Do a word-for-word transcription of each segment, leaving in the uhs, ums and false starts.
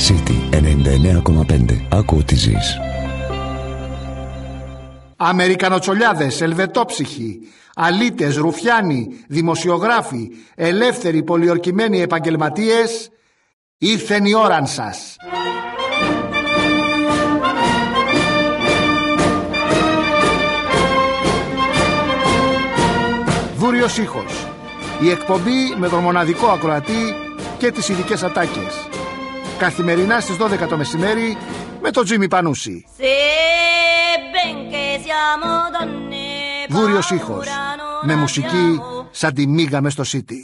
City ενενήντα εννέα κόμμα πέντε. Άκου ό,τι ζεις. Αμερικανοτσολιάδες, ελβετόψυχοι, αλήτες, ρουφιάνοι, δημοσιογράφοι, ελεύθεροι πολιορκημένοι επαγγελματίες, ήρθεν η ώραν σας. Βούριος ήχος. Η εκπομπή με τον μοναδικό ακροατή και τις ειδικές ατάκες. Καθημερινά στις δώδεκα το μεσημέρι με τον Τζίμι Πανούση. Βούριος ήχος. Με μουσική σαν τη μίγα μες στο City.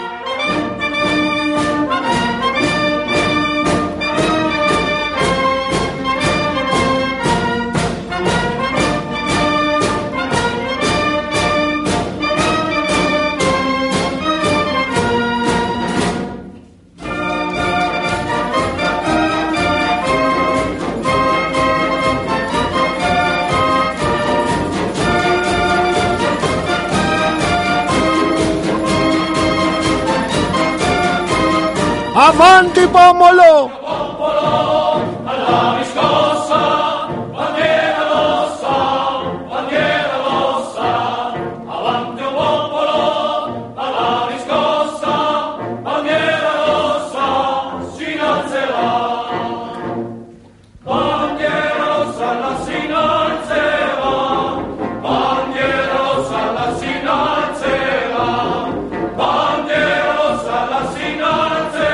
Avanti pomolo! Popolo alla riscossa, bandiera rossa, bandiera rossa. Avanti o popolo alla riscossa, bandiera rossa, si innalzerà. Bandiera rossa la si innalzerà, bandiera rossa la si innalzerà, bandiera rossa la si innalzerà.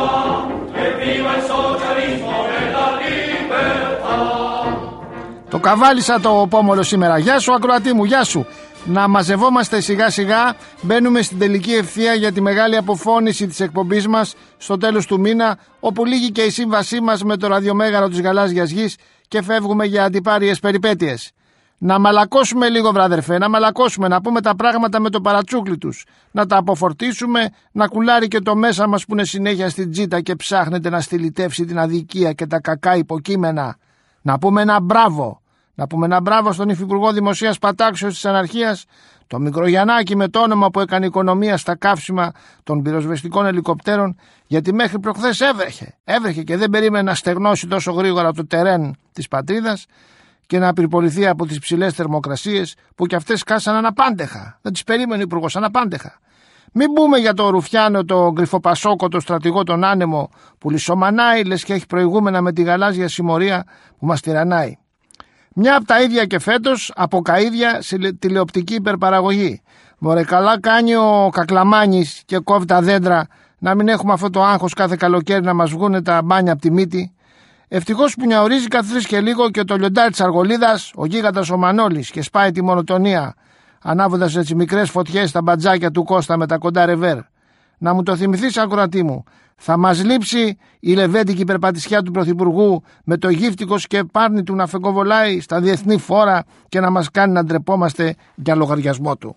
Το καβάλισα το πόμολο σήμερα. Γεια σου ακροατή μου, γεια σου. Να μαζευόμαστε σιγά σιγά. Μπαίνουμε στην τελική ευθεία για τη μεγάλη αποφώνηση της εκπομπής μας στο τέλος του μήνα, όπου λήγει και η σύμβασή μας με το ραδιομέγαρο της γαλάζιας γης και φεύγουμε για αντιπάριες περιπέτειες. Να μαλακώσουμε λίγο, βράδερφε, να μαλακώσουμε, να πούμε τα πράγματα με το παρατσούκλι τους, να τα αποφορτίσουμε, να κουλάρει και το μέσα μας που είναι συνέχεια στην τζίτα και ψάχνεται να στυλιτεύσει την αδικία και τα κακά υποκείμενα. Να πούμε ένα μπράβο. Να πούμε ένα μπράβο στον Υφυπουργό Δημοσίας Πατάξεως της Αναρχίας, το Μικρογιαννάκη με το όνομα που έκανε οικονομία στα καύσιμα των πυροσβεστικών ελικοπτέρων, γιατί μέχρι προχθές έβρεχε. Έβρεχε και δεν περίμενε να στεγνώσει τόσο γρήγορα το τερέν της πατρίδας και να πυρποληθεί από τις ψηλές θερμοκρασίες που κι αυτές κάσαν αναπάντεχα. Δεν τις περίμενε ο Υπουργός, αναπάντεχα. Μην πούμε για το Ρουφιάνο, το Γκριφοπασόκο, το στρατηγό τον άνεμο που λισομανάει λες και έχει προηγούμενα με τη γαλάζια συμμορία που μας τυραννάει. Μια από τα ίδια και φέτος από καΐδια σε τηλεοπτική υπερπαραγωγή. Μωρέ καλά κάνει ο Κακλαμάνης και κόβει τα δέντρα, να μην έχουμε αυτό το άγχος κάθε καλοκαίρι να μας βγούνε τα μπάνια από τη μύτη. Ευτυχώς που νιαουρίζει κάθε τρεις και λίγο και το λιοντάρι της Αργολίδας, ο γίγαντας ο Μανώλης, και σπάει τη μονοτονία, ανάβοντας έτσι μικρές φωτιές στα μπατζάκια του Κώστα με τα κοντά ρεβέρ. Να μου το θυμηθείς, ακροατή μου, θα μας λείψει η λεβέντικη περπατησιά του Πρωθυπουργού με το γύφτικο σκεπάρνι του να φεκοβολάει στα διεθνή φόρα και να μας κάνει να ντρεπόμαστε για λογαριασμό του.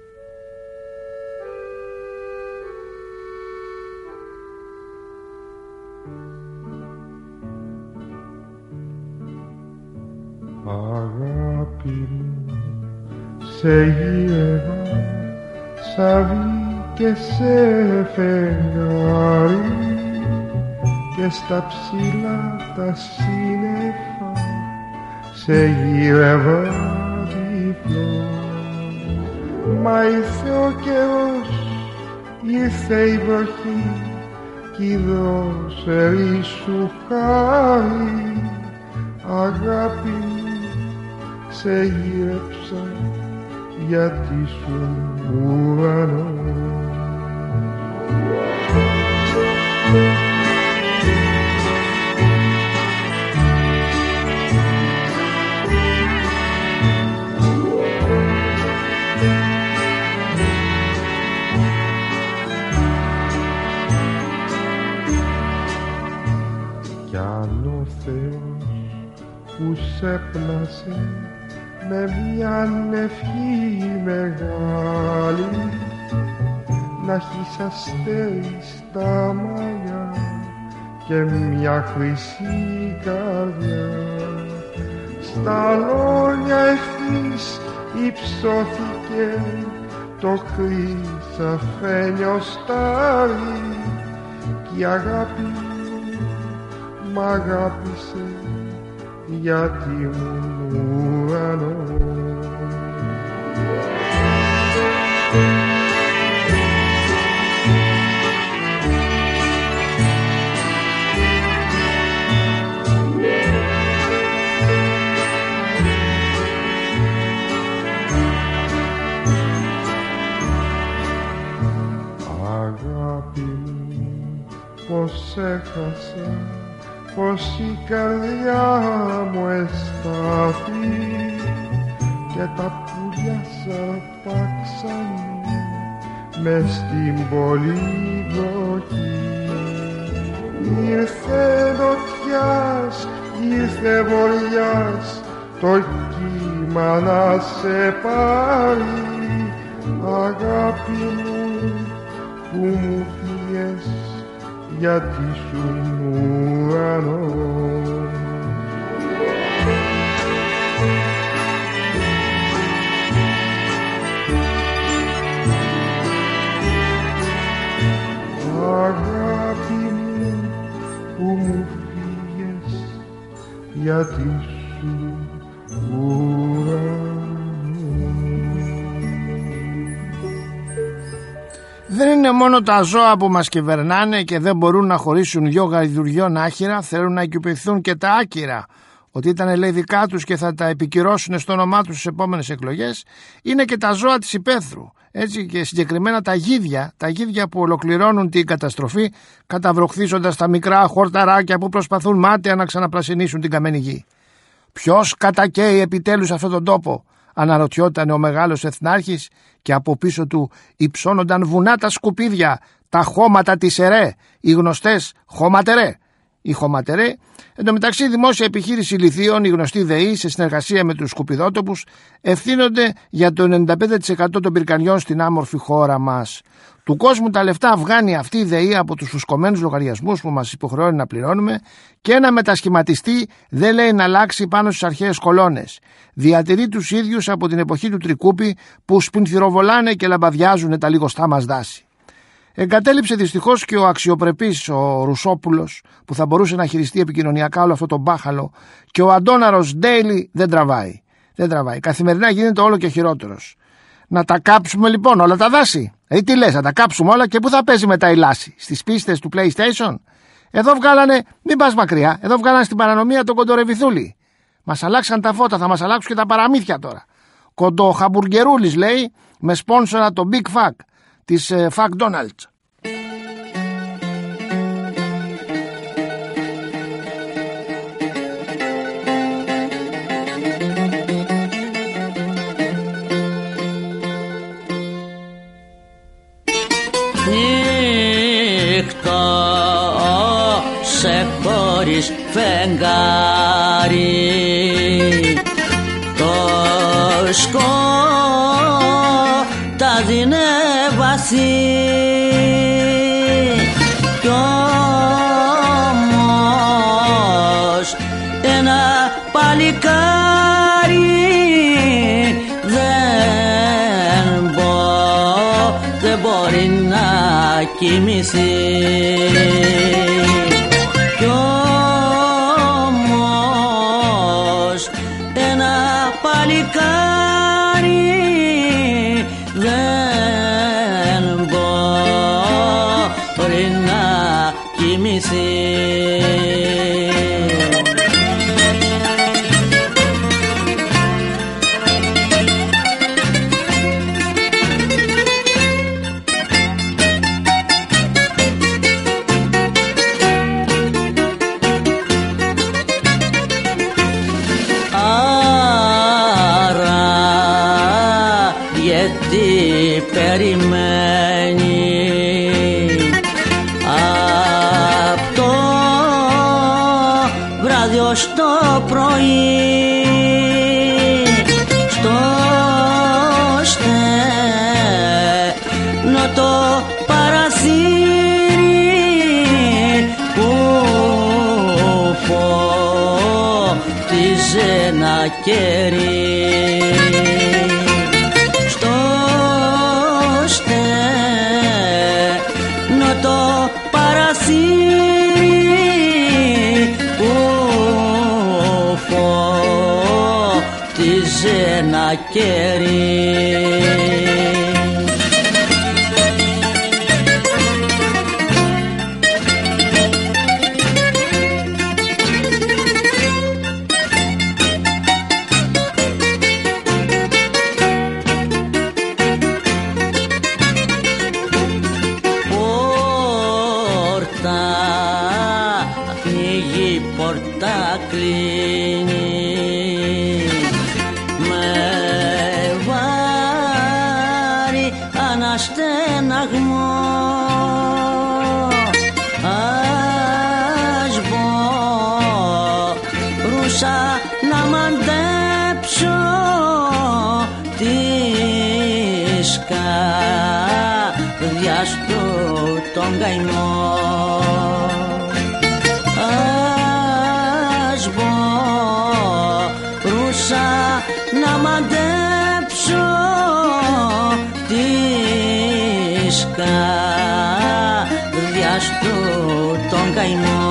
Αγάπη μου, σε γύρευα σαβί και σε φεγγάρι και στα ψηλά τα σύννεφα σε γύρευα διπλό. Μα ήρθε ο καιρός, ήρθε η βροχή κι δώσε σου χάρη. Αγάπη μου, σε γύρεψα γιατί σου ουρανός. Κι αν ο Θεός που σε πλάσε με μια ευχή μεγάλη να έχεις αστέρι στα μαλλιά και μια χρυσή καρδιά, στα λόγια ευθύς υψώθηκε το χρυσαφένιο στάρι κι η αγάπη μ' αγάπησε γιατί ήμουν ουρανός. Αγάπη μου, πως έχασα, πως η καρδιά μου εστάθη και τα πουλιά σαρπάξανε μες στην πολυδοχή. Ήρθε νοτιάς, ήρθε βοριάς, το κύμα να σε πάρει. Αγάπη μου που μου πήγες γιατί σου ουρανός. Αγάπη μου που μου πήγες γιατί σου ουρανός. Δεν είναι μόνο τα ζώα που μας κυβερνάνε και δεν μπορούν να χωρίσουν δυο γαϊδουριών άχυρα, θέλουν να οικειοποιηθούν και τα άκυρα, ότι ήταν λέει δικά τους και θα τα επικυρώσουν στο όνομά τους στις επόμενες εκλογές. Είναι και τα ζώα της υπαίθρου, έτσι, και συγκεκριμένα τα γίδια, τα γίδια που ολοκληρώνουν την καταστροφή καταβροχθίζοντας τα μικρά χορταράκια που προσπαθούν μάταια να ξαναπρασινίσουν την καμένη γη. Ποιος κατακαίει επιτέλους αυτόν τον τόπο, αναρωτιόταν ο μεγάλος εθνάρχης, και από πίσω του υψώνονταν βουνά τα σκουπίδια, τα χώματα της ΕΡΕ, οι γνωστές χωματερέ. Οι χωματερέ, εν τω μεταξύ, η δημόσια επιχείρηση λιθίων, η γνωστή ΔΕΗ, σε συνεργασία με τους σκουπιδότοπους, ευθύνονται για το ενενήντα πέντε τοις εκατό των πυρκαγιών στην άμορφη χώρα μας. Του κόσμου τα λεφτά βγάνει αυτή η ΔΕΗ από τους φουσκωμένους λογαριασμούς που μας υποχρεώνει να πληρώνουμε, και ένα μετασχηματιστή δεν λέει να αλλάξει πάνω στις αρχαίες κολόνες. Διατηρεί τους ίδιους από την εποχή του Τρικούπη που σπινθυροβολάνε και λαμπαδιάζουν τα λιγοστά μας δάση. Εγκατέλειψε δυστυχώς και ο αξιοπρεπής ο Ρουσόπουλος, που θα μπορούσε να χειριστεί επικοινωνιακά όλο αυτό το μπάχαλο, και ο Αντώναρος Ντέιλι δεν τραβάει. Δεν τραβάει. Καθημερινά γίνεται όλο και χειρότερος. Να τα κάψουμε λοιπόν όλα τα δάση. Ε, τι λες, να τα κάψουμε όλα, και πού θα παίζει μετά η λάση? Στις πίστες του PlayStation? Εδώ βγάλανε, μην πας μακριά, εδώ βγάλανε στην παρανομία τον Κοντορεβιθούλη. Μας αλλάξαν τα φώτα, θα μας αλλάξουν και τα παραμύθια τώρα. Κοντοχαμπουργκερούλης λέει, με σπόνσορα το Big Fuck της ε, McDonald's. Νύχτα σε χωρίς φεγγάρι, το σκοτάδι είναι βαθύ, κι όμως ένα παλικάρι δεν μπορεί, δεν μπορεί να κοιμηθεί. Κι όμως ένα παλικάρι δεν μπορεί να κοιμηθεί. Περιμένει απ' το βράδυ ως το πρωί, στο στενό το παραθύρι που φώτιζε ένα κερί. Το παραθύρι σε ένα κέρι. Να μαντέψω της καρδιάς του τον καημό. Ας μπορούσα να μαντέψω της καρδιάς του τον καημό.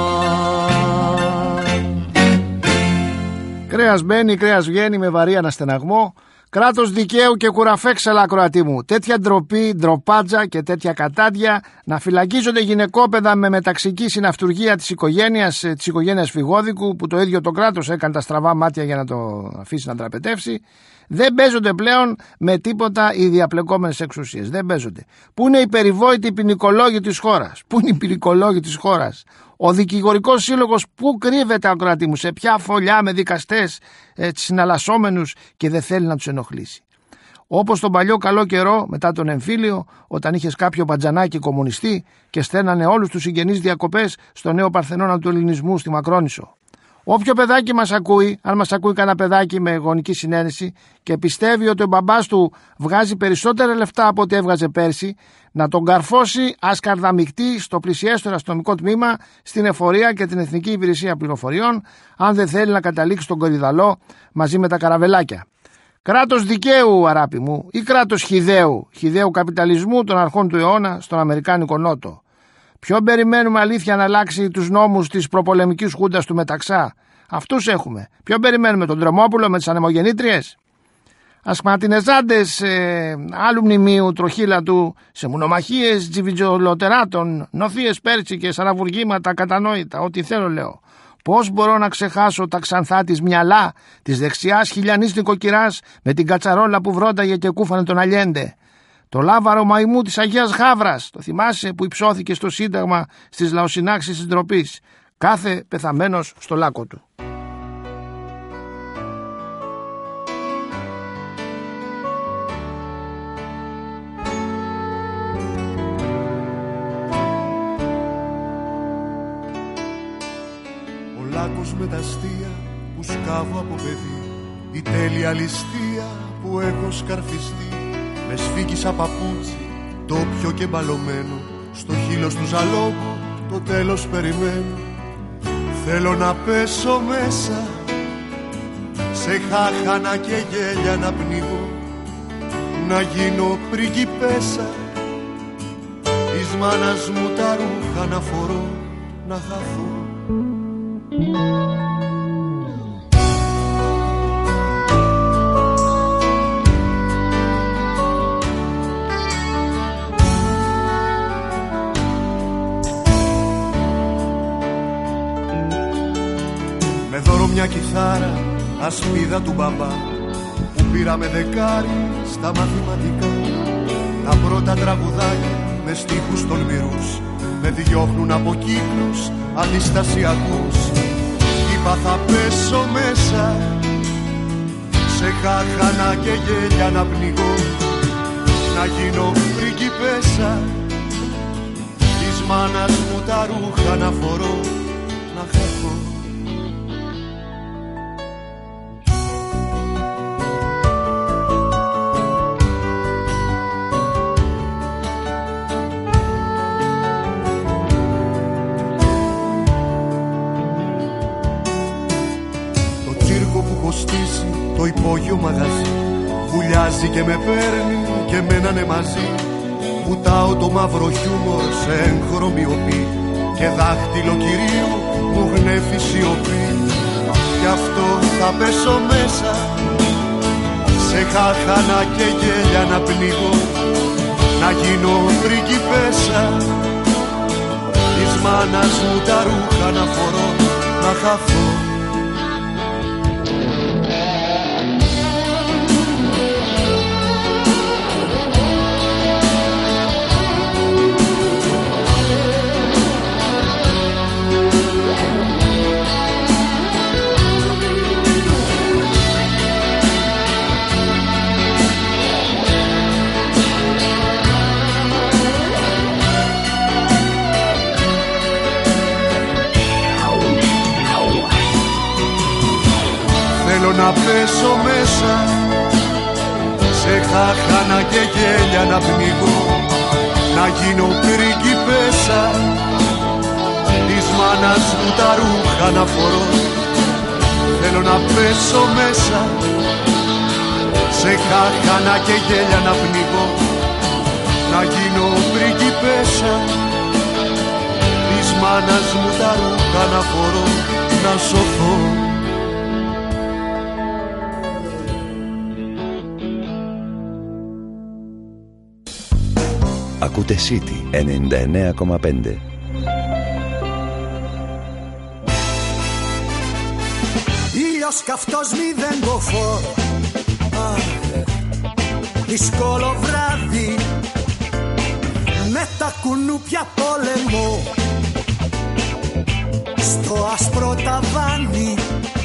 Κρέας μπαίνει, κρέας βγαίνει με βαρύ αναστεναγμό. Κράτος δικαίου και κουραφέξαλα, ακροατή μου. Τέτοια ντροπή, ντροπάτζα και τέτοια κατάντια να φυλακίζονται γυναικόπαιδα με μεταξική συναυτουργία της οικογένειας, της οικογένειας Φιγόδικου, που το ίδιο το κράτος έκανε τα στραβά μάτια για να το αφήσει να τραπετεύσει. Δεν παίζονται πλέον με τίποτα οι διαπλεκόμενες εξουσίες. Δεν παίζονται. Πού είναι οι περιβόητοι ποινικολόγοι της χώρας? Πού είναι οι ποινικολόγοι της χώρας? Ο δικηγορικός σύλλογος πού κρύβεται, ακροατή μου? Σε ποια φωλιά με δικαστές ε, συναλλασσόμενους και δεν θέλει να τους ενοχλήσει? Όπως τον παλιό καλό καιρό μετά τον εμφύλιο, όταν είχες κάποιο παντζανάκι κομμουνιστή και στέλνανε όλους τους συγγενείς διακοπές στο νέο Παρθενώνα του Ελληνισμού στη Μακρόνισσο. Όποιο παιδάκι μας ακούει, αν μας ακούει κανένα παιδάκι με γονική συνένεση και πιστεύει ότι ο μπαμπάς του βγάζει περισσότερα λεφτά από ό,τι έβγαζε πέρσι, να τον καρφώσει ασκαρδαμικτή στο πλησιέστερο αστυνομικό τμήμα, στην εφορία και την Εθνική Υπηρεσία Πληροφοριών, αν δεν θέλει να καταλήξει στον Κορυδαλό μαζί με τα καραβελάκια. Κράτος δικαίου, αράπη μου, ή κράτος χυδαίου, χυδαίου καπιταλισμού των αρχών του αιώνα στον Αμερικάνικο Νότο? Ποιον περιμένουμε αλήθεια να αλλάξει τους νόμους της προπολεμικής χούντας του Μεταξά? Αυτούς έχουμε. Ποιον περιμένουμε, τον Τρεμόπουλο με τις ανεμογεννήτριες? Ασχματινεζάντες ε, άλλου μνημείου τροχύλα του, σε μουνομαχίες τζιβιτζολοτεράτων, νοθείες πέρτσικες, αναβουργήματα κατανόητα, ό,τι θέλω λέω. Πώς μπορώ να ξεχάσω τα ξανθά της μυαλά της δεξιάς χιλιανής νοικοκυράς με την κατσαρόλα που βρόνταγε και κούφανε τον Αλιέντε? Το λάβαρο μαϊμού της Αγίας Γάβρας, το θυμάσαι, που υψώθηκε στο Σύνταγμα στις λαοσυνάξεις της ντροπής? Κάθε πεθαμένος στο λάκκο του. Ο λάκκος με τα αστεία που σκάβω από παιδί, η τέλεια ληστεία που έχω σκαρφιστεί. Με σφίγγισα παπούτσι, τόπιο και μπαλωμένο, στο χείλος του ζαλόγου το τέλος περιμένω. Θέλω να πέσω μέσα, σε χάχανα και γέλια να πνιγώ, να γίνω πριγκιπέσα, της μάνας μου τα ρούχα να φορώ, να χαθώ. Μια κιθάρα, ασπίδα του μπαμπά, που πήραμε δεκάρι στα μαθηματικά. Τα πρώτα τραγουδάκια με στίχους τολμηρούς με διώχνουν από κύκλους αντιστασιακούς. Είπα θα πέσω μέσα, σε χάχανα και γέλια να πνιγώ, να γίνω πριγκιπέσα, της μάνας μου τα ρούχα να φορώ, να χαθώ. Το υπόγειο μαγαζί βουλιάζει και με παίρνει και μένανε μαζί. Βουτάω το μαύρο χιούμορ σε έγχρωμη οπή και δάχτυλο κυρίου μου γνέφει σιωπή. Γι' αυτό θα πέσω μέσα, σε χάχανα και γέλια να πνίγω, να γίνω πριγκιπέσα, της μάνας μου τα ρούχα να φορώ, να χαθώ. Θέλω να πέσω μέσα, σε χάχανα και γέλια να πνίγω, να γίνω πριγκιπέσα, της μάνας μου τα ρούχα να φορώ. Θέλω να πέσω μέσα, σε χάχανα και γέλια να πνίγω, να γίνω πριγκιπέσα, της μάνας μου τα ρούχα να φορώ, να σωθώ. Ακούτε City ενενήντα εννέα κόμμα πέντε. Ήλιος καυτός μηδέν μποφόρ, δύσκολο βράδυ, με τα κουνούπια πόλεμο, στο άσπρο ταβάνι.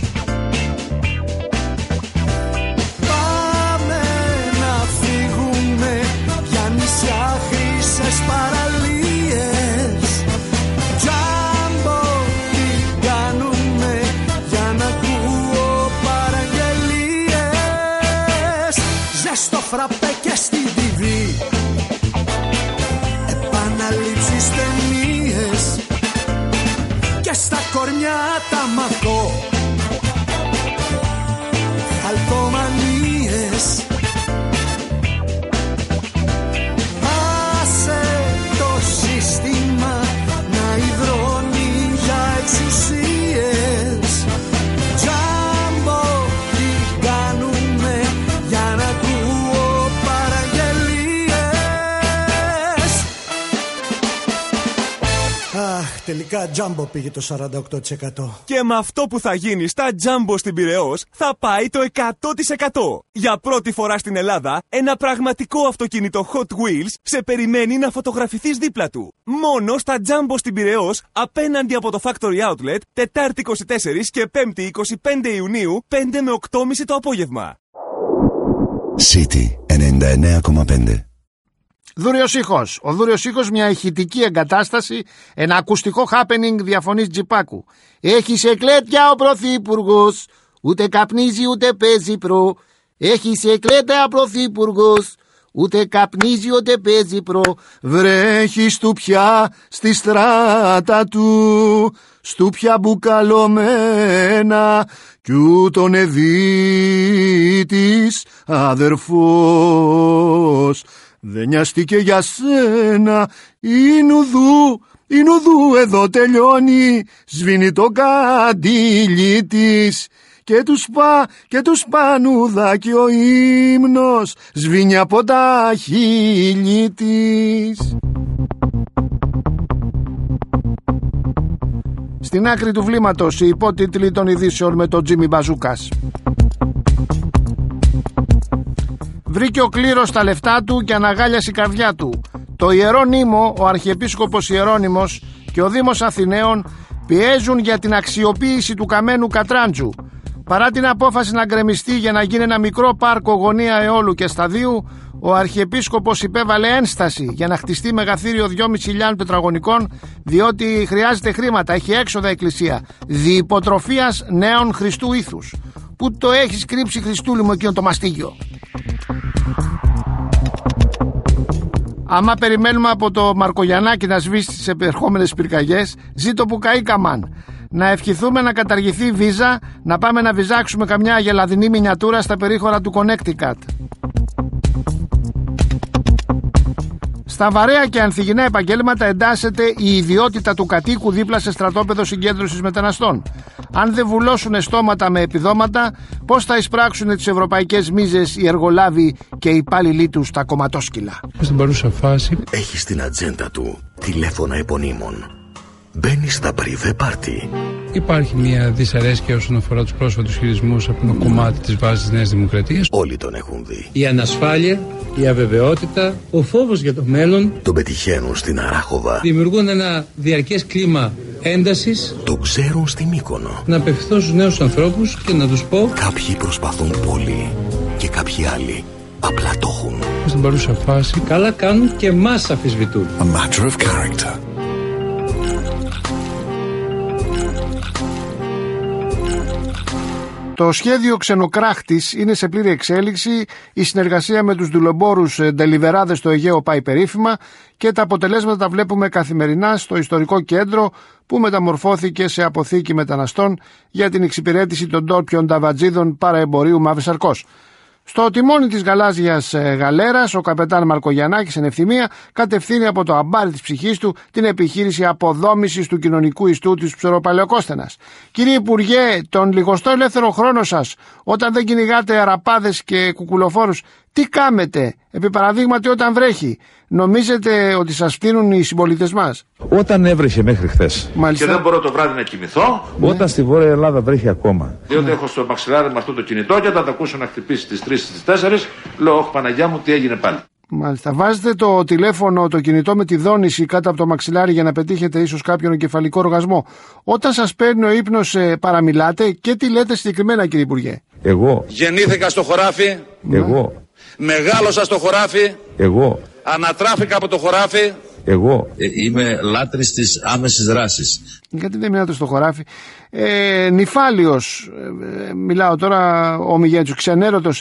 Πάμε να φύγουμε για νησιά, χρυσές παραλίες. Τζάμπο τι κάνουμε για να ακούω παραγγελίες. Ζεστό φραπέ και στην τι βι, επαναλήψεις ταινίες, και στα κορμιά τα μακώ, αλκομανίες. Άσε το σύστημα να υδρώνει για εξουσίες. Τζάμπο τι κάνουμε για να ακούω παραγγελίες. Αχ, τελικά Τζάμπο πήγε το σαράντα οκτώ τοις εκατό. Και με αυτό που θα γίνει στα Τζάμπο στην Πειραιώς θα πάει το εκατό τοις εκατό. Για πρώτη φορά στην Ελλάδα, ένα πραγματικό αυτοκίνητο Hot Wheels σε περιμένει να φωτογραφηθείς δίπλα του. Μόνο στα Τζάμπο στην Πειραιώς, απέναντι από το Factory Outlet, Τετάρτη είκοσι τέσσερα και Πέμπτη είκοσι πέντε Ιουνίου, πέντε με οκτώ και μισή το απόγευμα. City ενενήντα εννέα κόμμα πέντε. Δούριος ήχος. Ο Δούριος ήχος, μια ηχητική εγκατάσταση, ένα ακουστικό happening διαφωνής Τζιπάκου. Έχει σε κλέτια ο πρωθυπουργός, ούτε καπνίζει ούτε παίζει προ. Έχει σε κλέτια ο πρωθυπουργός, ούτε καπνίζει ούτε παίζει προ. Βρέχει στου πια στη στράτα του, στου πια μπουκαλωμένα, κι ούτων Εβίτης αδερφός. Δεν νοιάστηκε για σένα, η νουδού, η νουδού εδώ τελειώνει, σβήνει το καντήλι της, και του σπα, και του σπανούδα και ο ύμνος σβήνει από τα χείλη της. Στην άκρη του βλήματος οι υπότιτλοι των ειδήσεων με τον Τζίμι Μπαζούκας. Βρήκε ο κλήρος τα λεφτά του και αναγάλιασε η καρδιά του. Το Ιερό Νήμο, ο Αρχιεπίσκοπος Ιερώνυμος και ο Δήμος Αθηναίων πιέζουν για την αξιοποίηση του καμένου Κατράντζου. Παρά την απόφαση να γκρεμιστεί για να γίνει ένα μικρό πάρκο γωνία αιώλου και σταδίου, ο Αρχιεπίσκοπος υπέβαλε ένσταση για να χτιστεί μεγαθύριο δυόμισι χιλιάδες τετραγωνικών, διότι χρειάζεται χρήματα, έχει έξοδα εκκλησία, διυποτροφίας νέων Χριστού ήθους. Πού το έχεις κρύψει, Χριστούλη μου, εκείνο το μαστίγιο? Άμα περιμένουμε από το Μαρκογιαννάκι να σβήσει τις επερχόμενες πυρκαγιές, ζήτω που καήκαμαν. Να ευχηθούμε να καταργηθεί η βίζα, να πάμε να βυζάξουμε καμιά γελαδινή μινιατούρα στα περίχωρα του Connecticut. Στα βαρέα και ανθυγινά επαγγέλματα εντάσσεται η ιδιότητα του κατοίκου δίπλα σε στρατόπεδο συγκέντρωσης μεταναστών. Αν δεν βουλώσουν στόματα με επιδόματα, πώς θα εισπράξουν τις ευρωπαϊκές μίζες οι εργολάβοι και οι υπάλληλοι τους τα κομματόσκυλα? Στην παρούσα φάση έχει στην ατζέντα του τηλέφωνα επωνύμων. Μπαίνει στα πριβέ πάρτι. Υπάρχει μια δυσαρέσκεια όσον αφορά τους πρόσφατους χειρισμούς από το κομμάτι της βάσης της Νέας Δημοκρατίας. Όλοι τον έχουν δει. Η ανασφάλεια, η αβεβαιότητα, ο φόβος για το μέλλον τον πετυχαίνουν στην Αράχοβα. Δημιουργούν ένα διαρκές κλίμα έντασης. Το ξέρουν στη Μύκονο. Να απευθυνθώ στους νέους ανθρώπους και να τους πω: κάποιοι προσπαθούν πολύ και κάποιοι άλλοι απλά το έχουν. Στην παρούσα φάση καλά κάνουν και μας αμφισβητούν. A matter of character. Το σχέδιο Ξενοκράχτης είναι σε πλήρη εξέλιξη, η συνεργασία με τους δουλεμπόρους ντελιβεράδες στο Αιγαίο πάει περίφημα και τα αποτελέσματα τα βλέπουμε καθημερινά στο ιστορικό κέντρο που μεταμορφώθηκε σε αποθήκη μεταναστών για την εξυπηρέτηση των ντόπιων ταβατζίδων παραεμπορίου Μαύρης Αρκός. Στο τιμόνι της γαλάζιας γαλέρας, ο καπετάν Μαρκογιαννάκης εν ευθυμία κατευθύνει από το αμπάρι της ψυχής του την επιχείρηση αποδόμησης του κοινωνικού ιστού της Ψωροπαλαιοκόστενας. Κύριε Υπουργέ, τον λιγοστό ελεύθερο χρόνο σας, όταν δεν κυνηγάτε αραπάδες και κουκουλοφόρους, τι κάμετε, επί παραδείγματι όταν βρέχει? Νομίζετε ότι σας φτύνουν οι συμπολίτες μας? Όταν έβρεχε μέχρι χθες. Μάλιστα. Και δεν μπορώ το βράδυ να κοιμηθώ. Όταν ναι. στη Βόρεια Ελλάδα βρέχει ακόμα. Διότι ναι. έχω στο μαξιλάρι με αυτό το κινητό και όταν τα ακούσω να χτυπήσει στις τρεις στις τέσσερις, λέω: όχι Παναγιά μου, τι έγινε πάλι? Μάλιστα. Βάζετε το τηλέφωνο, το κινητό με τη δόνηση κάτω από το μαξιλάρι για να πετύχετε ίσως κάποιον εγκεφαλικό οργασμό. Όταν σας παίρνει ο ύπνος, παραμιλάτε και τι λέτε συγκεκριμένα, κύριε Υπουργέ? Εγώ. Γεννήθηκα στο χωράφι. Εγώ. Μεγάλωσα στο χωράφι. Εγώ. Ανατράφηκα από το χωράφι. Εγώ. Ε, είμαι λάτρης της άμεσης δράσης. Γιατί δεν μιλάτε στο χωράφι? Ε, νυφάλιος, ε, μιλάω τώρα ομιγέντσου, ξενέρωτος.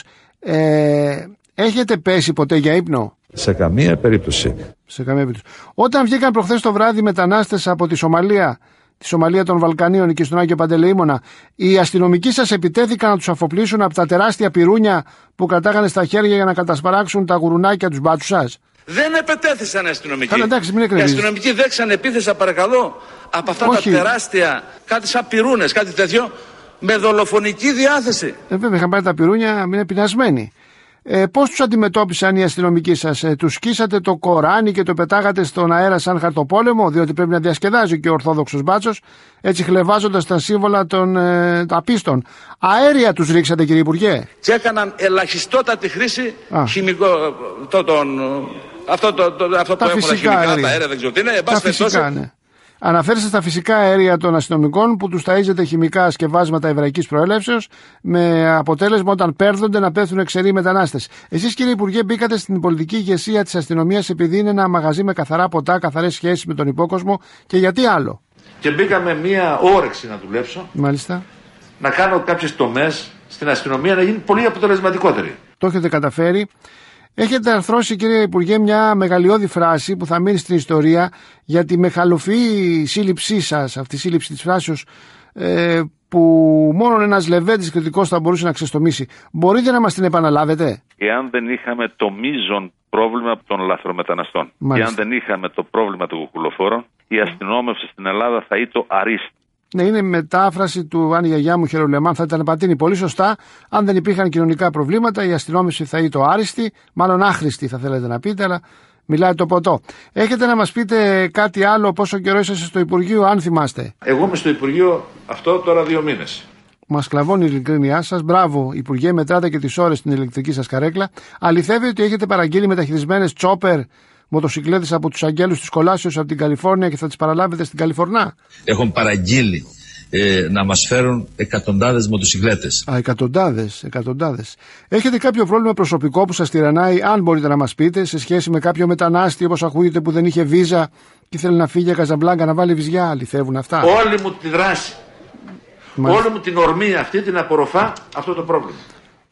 Ε, έχετε πέσει ποτέ για ύπνο? Σε καμία περίπτωση. Σε καμία περίπτωση. Όταν βγήκαν προχθές το βράδυ μετανάστες από τη Σομαλία, τη Σομαλία των Βαλκανίων και στον Άγιο Παντελεήμονα, οι αστυνομικοί σας επιτέθηκαν να τους αφοπλίσουν από τα τεράστια πυρούνια που κρατάγανε στα χέρια για να κατασπαράξουν τα γουρουνάκια τους μπάτσους σας? Δεν επετέθησαν οι αστυνομικοί. Καλά, εντάξει, μην οι αστυνομικοί δέξαν επίθεση, παρακαλώ, από αυτά Όχι. τα τεράστια, κάτι σαν πυρούνες, κάτι τέτοιο, με δολοφονική διάθεση. Ε, βέβαια, είχαν πάρει τα πυρούνια, μην είναι πεινασμένοι. Ε, πώς τους αντιμετώπισαν οι αστυνομικοί σας? Ε, τους σκίσατε το Κοράνι και το πετάγατε στον αέρα σαν χαρτοπόλεμο, διότι πρέπει να διασκεδάζει και ο Ορθόδοξος μπάτσος, έτσι χλεβάζοντας τα σύμβολα των ε, απίστων. Αέρια τους ρίξατε, κύριε Υπουργέ? Και έκαναν ελαχιστότατη χρήση χημικό, το, τον, αυτό, το, το, αυτό τα που έχουν χημικά, αέρια. τα αέρια δεν ξέρω τι είναι. Τα φυσικά, ναι. Αναφέρεστε στα φυσικά αέρια των αστυνομικών που τους ταΐζετε χημικά σκευάσματα εβραϊκής προέλευσεως, με αποτέλεσμα όταν παίρνονται να πέφτουν εξαιροί μετανάστες. Εσείς, κύριε Υπουργέ, μπήκατε στην πολιτική ηγεσία της αστυνομίας επειδή είναι ένα μαγαζί με καθαρά ποτά, καθαρές σχέσεις με τον υπόκοσμο, και γιατί άλλο? Και μπήκα με μία όρεξη να δουλέψω. Μάλιστα. Να κάνω κάποιες τομές στην αστυνομία να γίνει πολύ αποτελεσματικότερη. Το έχετε καταφέρει. Έχετε αρθρώσει, κύριε Υπουργέ, μια μεγαλειώδη φράση που θα μείνει στην ιστορία για τη μεγαλοφυή σύλληψή σας, αυτή η σύλληψη της φράσεως, ε, που μόνο ένας λεβέντης κριτικός θα μπορούσε να ξεστομίσει. Μπορείτε να μας την επαναλάβετε? Εάν δεν είχαμε το μείζον πρόβλημα των λαθρομεταναστών, εάν δεν είχαμε το πρόβλημα των κουκουλοφόρων, η αστυνόμευση στην Ελλάδα θα ήταν αρίστη. Ναι, είναι μετάφραση του «Αν η γιαγιά μου χερολεμάν θα ήταν πατίνη». Πολύ σωστά. Αν δεν υπήρχαν κοινωνικά προβλήματα, η αστυνόμευση θα ήταν άριστη, μάλλον άχρηστη θα θέλετε να πείτε, αλλά μιλάει το ποτό. Έχετε να μας πείτε κάτι άλλο, πόσο καιρό είσαστε στο Υπουργείο, αν θυμάστε? Εγώ είμαι στο Υπουργείο αυτό τώρα δύο μήνες. Μας κλαβώνει η ειλικρίνειά σας. Μπράβο, Υπουργέ, μετράτε και τις ώρες στην ηλεκτρική σας καρέκλα. Αληθεύει ότι έχετε παραγγείλει μεταχειρισμένες τσόπερ μοτοσυκλέτες από τους αγγέλους της Κολάσεως από την Καλιφόρνια και θα τις παραλάβετε στην Καλιφορνά? Έχουν παραγγείλει ε, να μας φέρουν εκατοντάδες μοτοσυκλέτες. Α, εκατοντάδες, εκατοντάδες. Έχετε κάποιο πρόβλημα προσωπικό που σας τυραννάει, αν μπορείτε να μας πείτε, σε σχέση με κάποιο μετανάστη όπως ακούγεται που δεν είχε βίζα και ήθελε να φύγει για Καζαμπλάνκα να βάλει βυζιά? Αληθεύουν αυτά? Όλη μου τη δράση, Μάλιστα. όλη μου την ορμή αυτή την απορροφά αυτό το πρόβλημα.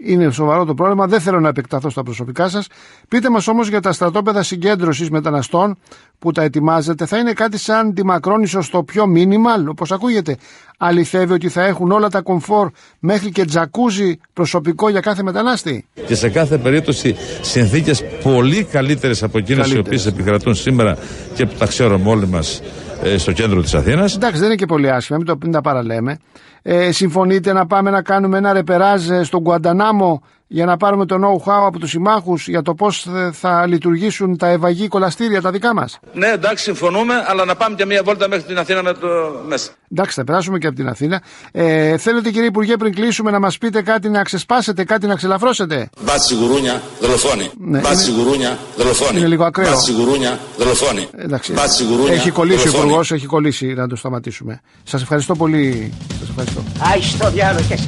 Είναι σοβαρό το πρόβλημα. Δεν θέλω να επεκταθώ στα προσωπικά σας. Πείτε μας όμως για τα στρατόπεδα συγκέντρωσης μεταναστών που τα ετοιμάζετε. Θα είναι κάτι σαν τη Μακρόνισσο στο πιο μίνιμαλ, όπως ακούγεται. Αληθεύει ότι θα έχουν όλα τα κομφόρ μέχρι και τζακούζι προσωπικό για κάθε μετανάστη? Και σε κάθε περίπτωση συνθήκες πολύ καλύτερες από εκείνες οι οποίες επικρατούν σήμερα και που τα ξέρουμε όλοι μας ε, στο κέντρο της Αθήνας. Εντάξει, δεν είναι και πολύ άσχημα, μην, το, μην τα παραλέμε. Ε, συμφωνείτε να πάμε να κάνουμε ένα ρεπεράζ στον Γκουαντανάμο για να πάρουμε το know-how από τους συμμάχους για το πώς θα λειτουργήσουν τα ευαγή κολαστήρια τα δικά μας? Ναι, εντάξει, συμφωνούμε, αλλά να πάμε και μία βόλτα μέχρι την Αθήνα με το μέσα. Εντάξει, θα περάσουμε και από την Αθήνα. Ε, θέλετε, κύριε Υπουργέ, πριν κλείσουμε, να μας πείτε κάτι να ξεσπάσετε, κάτι να ξελαφρώσετε? Μπάτσι γουρούνια, δολοφόνη. Ναι, Μπάτσι είναι... γουρούνια, δολοφόνη. Είναι λίγο ακραίο. Μπάτσι γουρούνια, δολοφόνη. Εντάξει, Μπάτσι γουρούνια, έχει κολλήσει δολοφόνη. ο Υπουργός, έχει κολλήσει, να το σταματήσουμε. Σας ευχαριστώ πολύ. Σας ευχαριστώ. Άι στο διάλογο κι εσύ.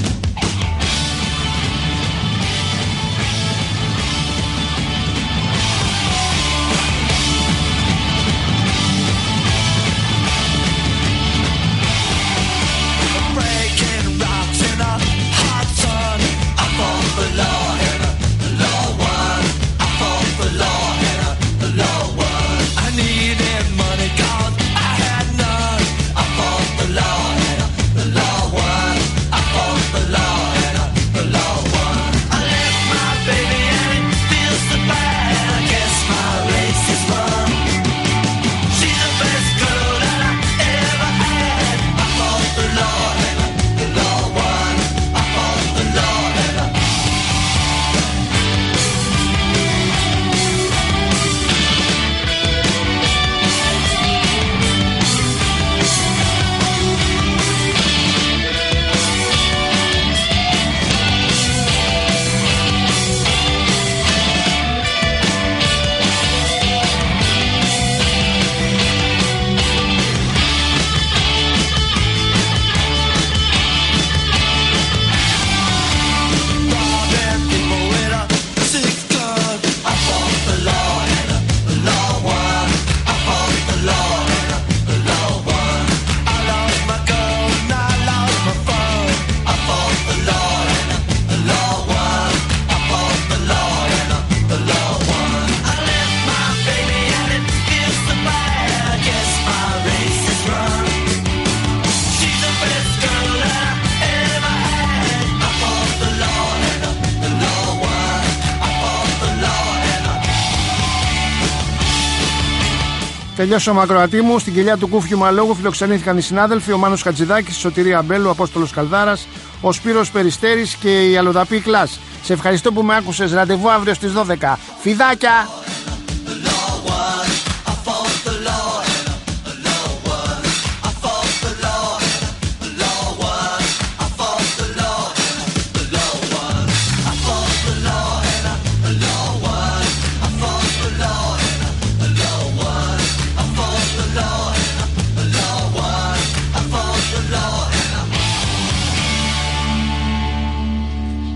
Τελειώσαμε, ακροατή μου. Στην κοιλιά του Κούφιου Μαλόγου φιλοξενήθηκαν οι συνάδελφοι: ο Μάνος Χατζηδάκης, η Σωτηρία Μπέλου, ο Απόστολος Καλδάρας, ο Σπύρος Περιστέρης και η Αλλοδαπή Κλάς. Σε ευχαριστώ που με άκουσες. Ραντεβού αύριο στις δώδεκα. Φιδάκια!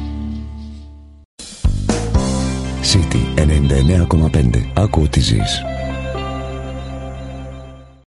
City ενενήντα εννέα κόμμα πέντε. Άκου τι ζεις.